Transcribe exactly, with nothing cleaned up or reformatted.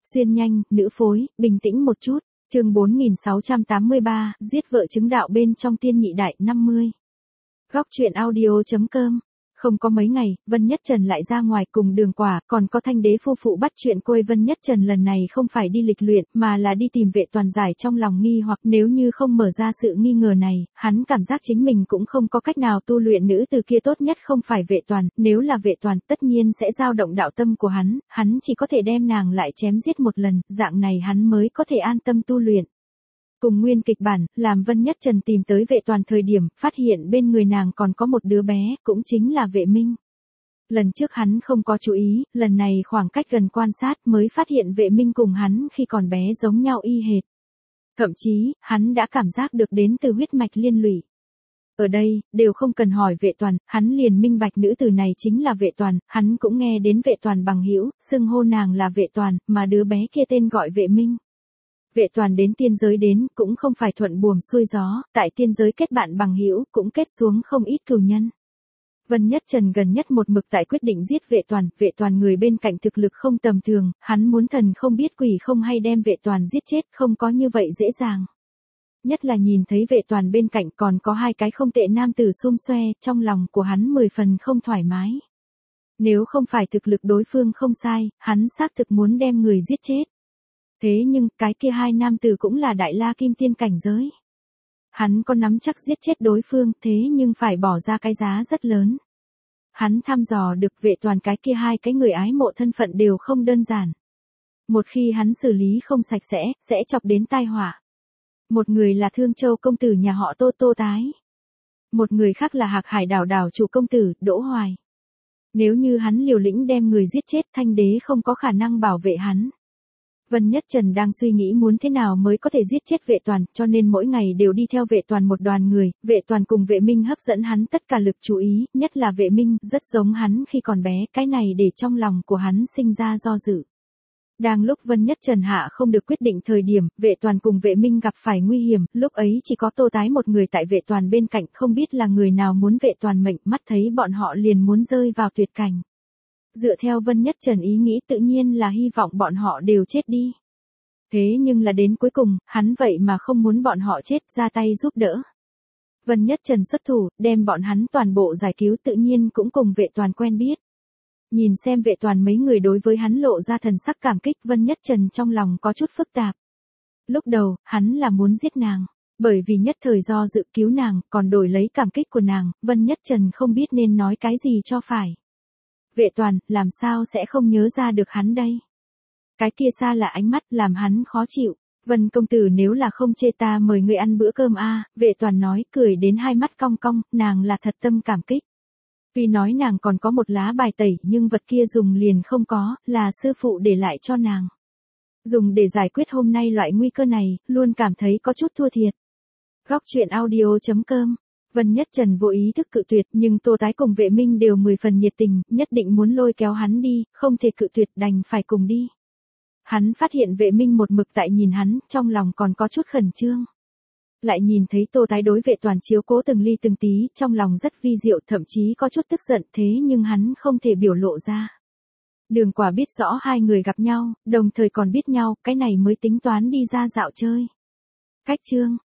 Xuyên nhanh, nữ phối, bình tĩnh một chút. Chương bốn nghìn sáu trăm tám mươi ba, giết vợ chứng đạo bên trong tiên nhị đại năm mươi. Góc truyện audio chấm com. Không có mấy ngày, Vân Nhất Trần lại ra ngoài cùng Đường Quả, còn có Thanh Đế phu phụ bắt chuyện quê. Vân Nhất Trần lần này không phải đi lịch luyện, mà là đi tìm Vệ Toàn giải trong lòng nghi hoặc nếu như không mở ra sự nghi ngờ này, hắn cảm giác chính mình cũng không có cách nào tu luyện. Nữ từ kia tốt nhất không phải Vệ Toàn, nếu là Vệ Toàn tất nhiên sẽ dao động đạo tâm của hắn, hắn chỉ có thể đem nàng lại chém giết một lần, dạng này hắn mới có thể an tâm tu luyện. Cùng nguyên kịch bản, làm Vân Nhất Trần tìm tới Vệ Toàn thời điểm, phát hiện bên người nàng còn có một đứa bé, cũng chính là Vệ Minh. Lần trước hắn không có chú ý, lần này khoảng cách gần quan sát mới phát hiện Vệ Minh cùng hắn khi còn bé giống nhau y hệt. Thậm chí, hắn đã cảm giác được đến từ huyết mạch liên lụy. Ở đây, đều không cần hỏi Vệ Toàn, hắn liền minh bạch nữ tử này chính là Vệ Toàn, hắn cũng nghe đến Vệ Toàn bằng hữu, xưng hô nàng là Vệ Toàn, mà đứa bé kia tên gọi Vệ Minh. Vệ Toàn đến tiên giới đến, cũng không phải thuận buồm xuôi gió, tại tiên giới kết bạn bằng hữu, cũng kết xuống không ít cừu nhân. Vân Nhất Trần gần nhất một mực tại quyết định giết Vệ Toàn, Vệ Toàn người bên cạnh thực lực không tầm thường, hắn muốn thần không biết quỷ không hay đem Vệ Toàn giết chết, không có như vậy dễ dàng. Nhất là nhìn thấy Vệ Toàn bên cạnh còn có hai cái không tệ nam tử xum xoe, trong lòng của hắn mười phần không thoải mái. Nếu không phải thực lực đối phương không sai, hắn xác thực muốn đem người giết chết. Thế nhưng, cái kia hai nam tử cũng là đại la kim tiên cảnh giới. Hắn có nắm chắc giết chết đối phương, thế nhưng phải bỏ ra cái giá rất lớn. Hắn thăm dò được Vệ Toàn cái kia hai cái người ái mộ thân phận đều không đơn giản. Một khi hắn xử lý không sạch sẽ, sẽ chọc đến tai họa. Một người là Thương Châu công tử nhà họ Tô Tô Tái. Một người khác là Hạc Hải đảo đảo chủ công tử, Đỗ Hoài. Nếu như hắn liều lĩnh đem người giết chết, Thanh Đế không có khả năng bảo vệ hắn. Vân Nhất Trần đang suy nghĩ muốn thế nào mới có thể giết chết Vệ Toàn, cho nên mỗi ngày đều đi theo Vệ Toàn một đoàn người, Vệ Toàn cùng Vệ Minh hấp dẫn hắn tất cả lực chú ý, nhất là Vệ Minh, rất giống hắn khi còn bé, cái này để trong lòng của hắn sinh ra do dự. Đang lúc Vân Nhất Trần hạ không được quyết định thời điểm, Vệ Toàn cùng Vệ Minh gặp phải nguy hiểm, lúc ấy chỉ có Tô Tái một người tại Vệ Toàn bên cạnh, không biết là người nào muốn Vệ Toàn mệnh, mắt thấy bọn họ liền muốn rơi vào tuyệt cảnh. Dựa theo Vân Nhất Trần ý nghĩ tự nhiên là hy vọng bọn họ đều chết đi. Thế nhưng là đến cuối cùng, hắn vậy mà không muốn bọn họ chết, ra tay giúp đỡ. Vân Nhất Trần xuất thủ, đem bọn hắn toàn bộ giải cứu tự nhiên cũng cùng Vệ Toàn quen biết. Nhìn xem Vệ Toàn mấy người đối với hắn lộ ra thần sắc cảm kích, Vân Nhất Trần trong lòng có chút phức tạp. Lúc đầu, hắn là muốn giết nàng. Bởi vì nhất thời do dự cứu nàng, còn đổi lấy cảm kích của nàng, Vân Nhất Trần không biết nên nói cái gì cho phải. Vệ Toàn, làm sao sẽ không nhớ ra được hắn đây? Cái kia xa là ánh mắt làm hắn khó chịu. Vân công tử nếu là không chê ta mời người ăn bữa cơm a, Vệ Toàn nói cười đến hai mắt cong cong, nàng là thật tâm cảm kích. Tuy nói nàng còn có một lá bài tẩy nhưng vật kia dùng liền không có, là sư phụ để lại cho nàng. Dùng để giải quyết hôm nay loại nguy cơ này, luôn cảm thấy có chút thua thiệt. Góc truyện audio chấm com. Vân Nhất Trần vô ý thức cự tuyệt, nhưng Tô Tái cùng Vệ Minh đều mười phần nhiệt tình, nhất định muốn lôi kéo hắn đi, không thể cự tuyệt đành phải cùng đi. Hắn phát hiện Vệ Minh một mực tại nhìn hắn, trong lòng còn có chút khẩn trương. Lại nhìn thấy Tô Tái đối Vệ Toàn chiếu cố từng ly từng tí, trong lòng rất vi diệu, thậm chí có chút tức giận, thế nhưng hắn không thể biểu lộ ra. Đường Quả biết rõ hai người gặp nhau, đồng thời còn biết nhau, cái này mới tính toán đi ra dạo chơi. Cách chương